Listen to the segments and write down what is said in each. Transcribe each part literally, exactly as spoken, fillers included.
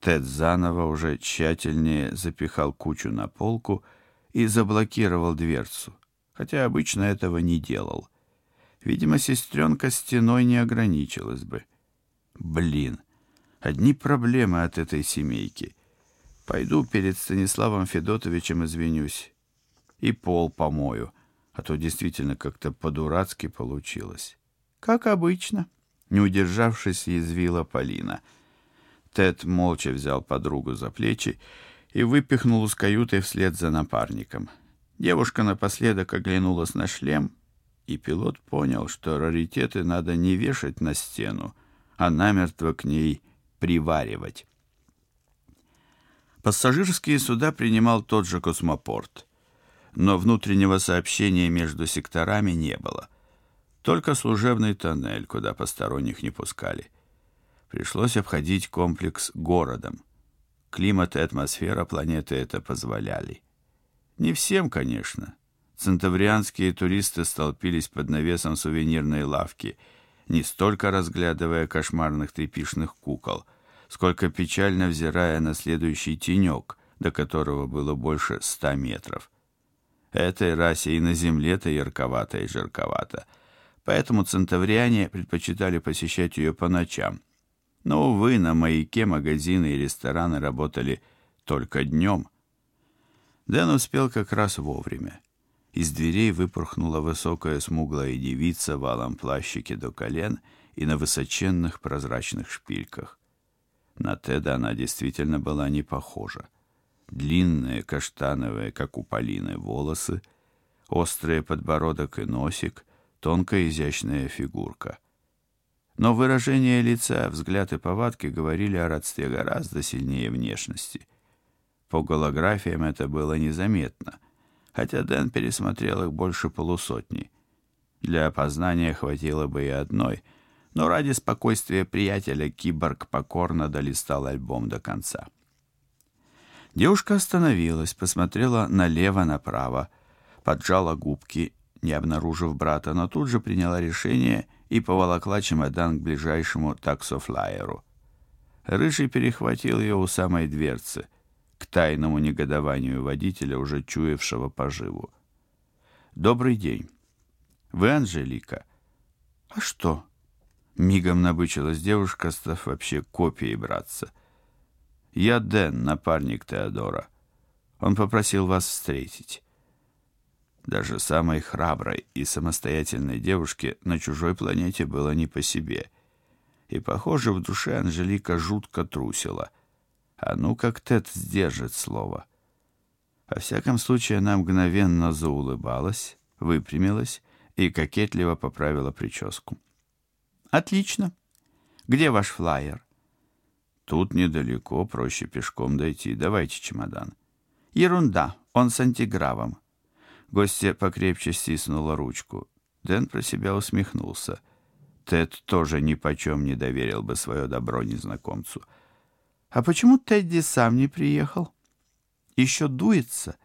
Тед заново уже тщательнее запихал кучу на полку и заблокировал дверцу, хотя обычно этого не делал. Видимо, сестренка стеной не ограничилась бы. Блин, одни проблемы от этой семейки. Пойду перед Станиславом Федотовичем извинюсь и пол помою, а то действительно как-то по-дурацки получилось. Как обычно, не удержавшись, язвила Полина. Тед молча взял подругу за плечи и выпихнул из каюты вслед за напарником. Девушка напоследок оглянулась на шлем, и пилот понял, что раритеты надо не вешать на стену, а намертво к ней приваривать. Пассажирские суда принимал тот же космопорт, но внутреннего сообщения между секторами не было. Только служебный тоннель, куда посторонних не пускали. Пришлось обходить комплекс городом. Климат и атмосфера планеты это позволяли. Не всем, конечно. Центаврианские туристы столпились под навесом сувенирной лавки, не столько разглядывая кошмарных тряпичных кукол, сколько печально взирая на следующий тенек, до которого было больше ста метров. Этой расе и на земле-то ярковато и жарковато, поэтому центавриане предпочитали посещать ее по ночам. Но, увы, на маяке магазины и рестораны работали только днем. Дэн успел как раз вовремя. Из дверей выпорхнула высокая смуглая девица в алом плащике до колен и на высоченных прозрачных шпильках. На Теда она действительно была не похожа. Длинные, каштановые, как у Полины, волосы, острый подбородок и носик, тонкая изящная фигурка. Но выражение лица, взгляд и повадки говорили о родстве гораздо сильнее внешности. По голографиям это было незаметно, хотя Дэн пересмотрел их больше полусотни. Для опознания хватило бы и одной, но ради спокойствия приятеля киборг покорно долистал альбом до конца. Девушка остановилась, посмотрела налево-направо, поджала губки, не обнаружив брата, но тут же приняла решение и поволокла чемодан к ближайшему таксофлайеру. Рыжий перехватил ее у самой дверцы, к тайному негодованию водителя, уже чуявшего поживу. «Добрый день. Вы Анжелика?» «А что?» Мигом набычилась девушка, став вообще копией братца. «Я Дэн, напарник Теодора. Он попросил вас встретить». Даже самой храброй и самостоятельной девушке на чужой планете было не по себе. И, похоже, в душе Анжелика жутко трусила. А ну как Тед сдержит слово. Во всяком случае, она мгновенно заулыбалась, выпрямилась и кокетливо поправила прическу. «Отлично. Где ваш флаер?» «Тут недалеко, проще пешком дойти. Давайте чемодан». «Ерунда, он с антигравом». Гостья покрепче стиснула ручку. Дэн про себя усмехнулся. Тед тоже ни почем не доверил бы свое добро незнакомцу. «А почему Тедди сам не приехал? Еще дуется?»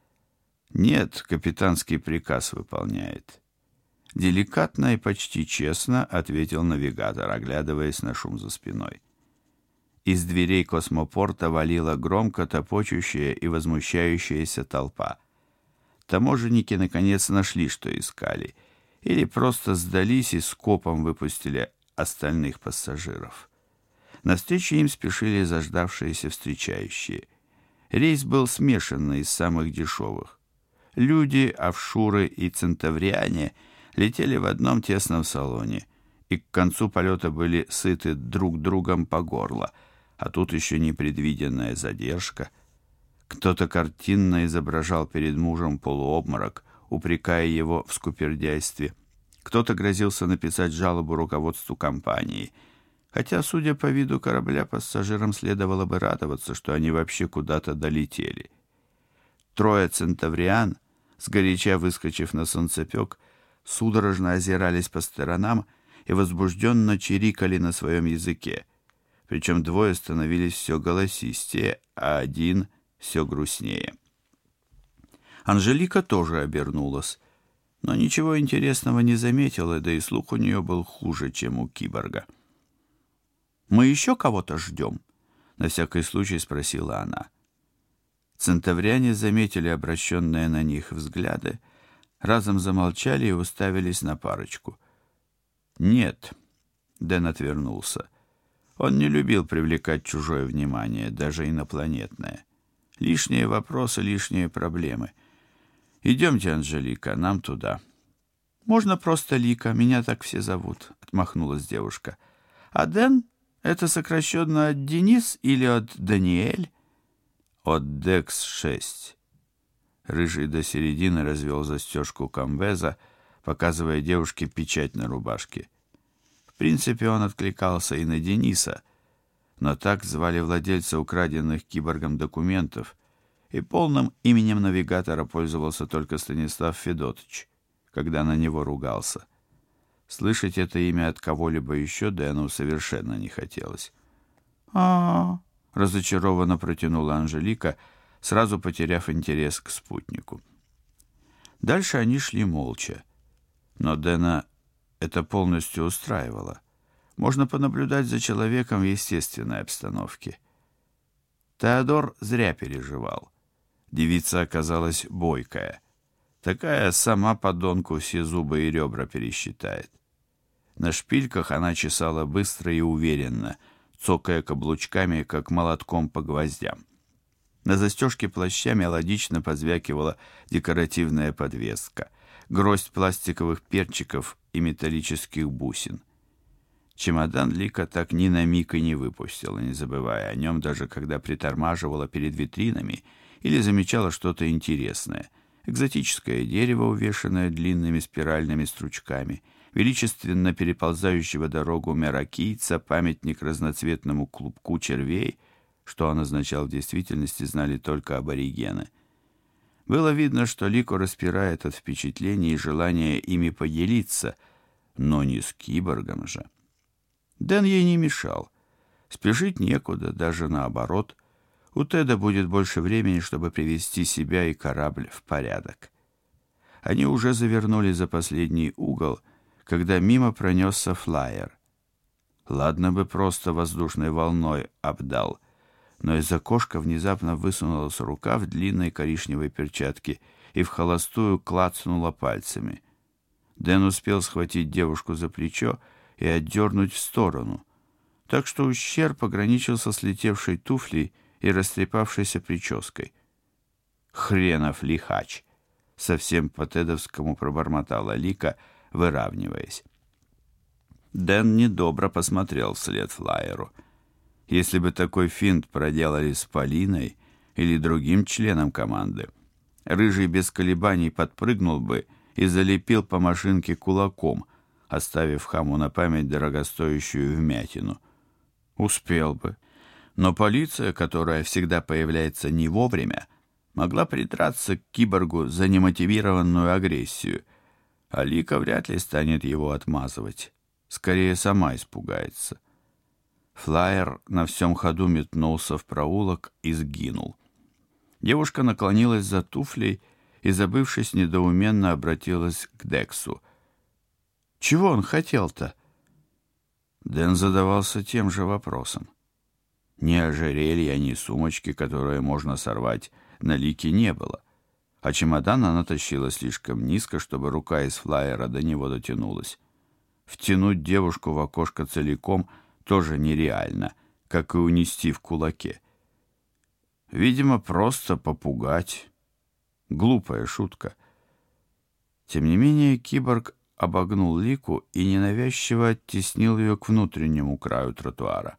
«Нет, капитанский приказ выполняет». Деликатно и почти честно ответил навигатор, оглядываясь на шум за спиной. Из дверей космопорта валила громко топочущая и возмущающаяся толпа. Таможенники наконец нашли, что искали, или просто сдались и скопом выпустили остальных пассажиров. Навстречу им спешили заждавшиеся встречающие. Рейс был смешанный из самых дешевых. Люди, офшуры и центавриане летели в одном тесном салоне и к концу полета были сыты друг другом по горло, а тут еще непредвиденная задержка. Кто-то картинно изображал перед мужем полуобморок, упрекая его в скупердяйстве. Кто-то грозился написать жалобу руководству компании, хотя, судя по виду корабля, пассажирам следовало бы радоваться, что они вообще куда-то долетели. Трое центавриан, сгоряча выскочив на солнцепек, судорожно озирались по сторонам и возбужденно чирикали на своем языке. Причем двое становились все голосистее, а один все грустнее. Анжелика тоже обернулась, но ничего интересного не заметила, да и слух у нее был хуже, чем у киборга. «Мы еще кого-то ждем?» На всякий случай спросила она. Центавряне заметили обращенные на них взгляды, разом замолчали и уставились на парочку. «Нет», — Дэн отвернулся. Он не любил привлекать чужое внимание, даже инопланетное. Лишние вопросы, лишние проблемы. «Идемте, Анжелика, нам туда». «Можно просто Лика, меня так все зовут», — отмахнулась девушка. «А Дэн — это сокращенно от Денис или от Даниэль?» «От Декс шесть». Рыжий до середины развел застежку комбеза, показывая девушке печать на рубашке. В принципе, он откликался и на Дениса, но так звали владельца украденных киборгом документов, и полным именем навигатора пользовался только Станислав Федотович, когда на него ругался. Слышать это имя от кого-либо еще Дэну совершенно не хотелось. «А-а-а», разочарованно протянула Анжелика, сразу потеряв интерес к спутнику. Дальше они шли молча, но Дэна это полностью устраивало. Можно понаблюдать за человеком в естественной обстановке. Теодор зря переживал. Девица оказалась бойкая. Такая сама подонку все зубы и ребра пересчитает. На шпильках она чесала быстро и уверенно, цокая каблучками, как молотком по гвоздям. На застежке плаща мелодично позвякивала декоративная подвеска, гроздь пластиковых перчиков и металлических бусин. Чемодан Лика так ни на миг и не выпустила, не забывая о нем, даже когда притормаживала перед витринами или замечала что-то интересное. Экзотическое дерево, увешанное длинными спиральными стручками, величественно переползающего дорогу меракийца, памятник разноцветному клубку червей, что он означал в действительности, знали только аборигены. Было видно, что Лику распирает от впечатлений и желания ими поделиться, но не с киборгом же. Дэн ей не мешал. Спешить некуда, даже наоборот. У Теда будет больше времени, чтобы привести себя и корабль в порядок. Они уже завернули за последний угол, когда мимо пронесся флайер. Ладно бы просто воздушной волной обдал, но из окошка внезапно высунулась рука в длинной коричневой перчатке и в холостую клацнула пальцами. Дэн успел схватить девушку за плечо и отдернуть в сторону, так что ущерб ограничился слетевшей туфлей и растрепавшейся прической. «Хренов лихач!» — совсем по-тедовскому пробормотала Лика, выравниваясь. Дэн недобро посмотрел вслед флайеру. Если бы такой финт проделали с Полиной или другим членом команды, Рыжий без колебаний подпрыгнул бы и залепил по машинке кулаком, оставив хаму на память дорогостоящую вмятину. Успел бы. Но полиция, которая всегда появляется не вовремя, могла придраться к киборгу за немотивированную агрессию, а Лика вряд ли станет его отмазывать. Скорее, сама испугается. Флайер на всем ходу метнулся в проулок и сгинул. Девушка наклонилась за туфлей и, забывшись, недоуменно обратилась к Дексу. «Чего он хотел-то?» Дэн задавался тем же вопросом. Ни ожерелья, ни сумочки, которые можно сорвать, на Лике не было, а чемодан она тащила слишком низко, чтобы рука из флайера до него дотянулась. Втянуть девушку в окошко целиком тоже нереально, как и унести в кулаке. Видимо, просто попугать. Глупая шутка. Тем не менее, киборг обогнул Лику и ненавязчиво оттеснил ее к внутреннему краю тротуара.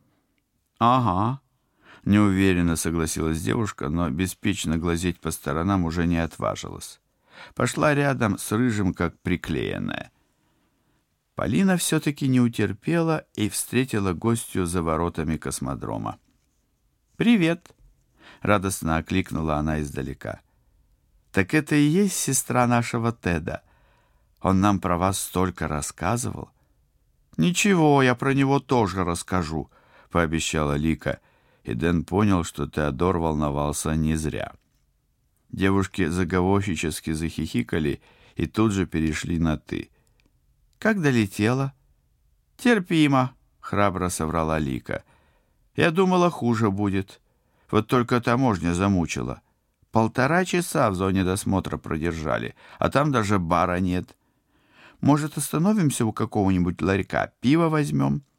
«Ага», — неуверенно согласилась девушка, но беспечно глазеть по сторонам уже не отважилась. Пошла рядом с Рыжим, как приклеенная. Полина все-таки не утерпела и встретила гостью за воротами космодрома. «Привет!» — радостно окликнула она издалека. «Так это и есть сестра нашего Теда. Он нам про вас столько рассказывал». «Ничего, я про него тоже расскажу», — пообещала Лика, и Дэн понял, что Теодор волновался не зря. Девушки заговорщически захихикали и тут же перешли на «ты». «Как долетела?» «Терпимо», — храбро соврала Лика. Я думала, хуже будет. Вот только таможня замучила. Полтора часа в зоне досмотра продержали, а там даже бара нет. Может, остановимся у какого-нибудь ларька, пиво возьмем?»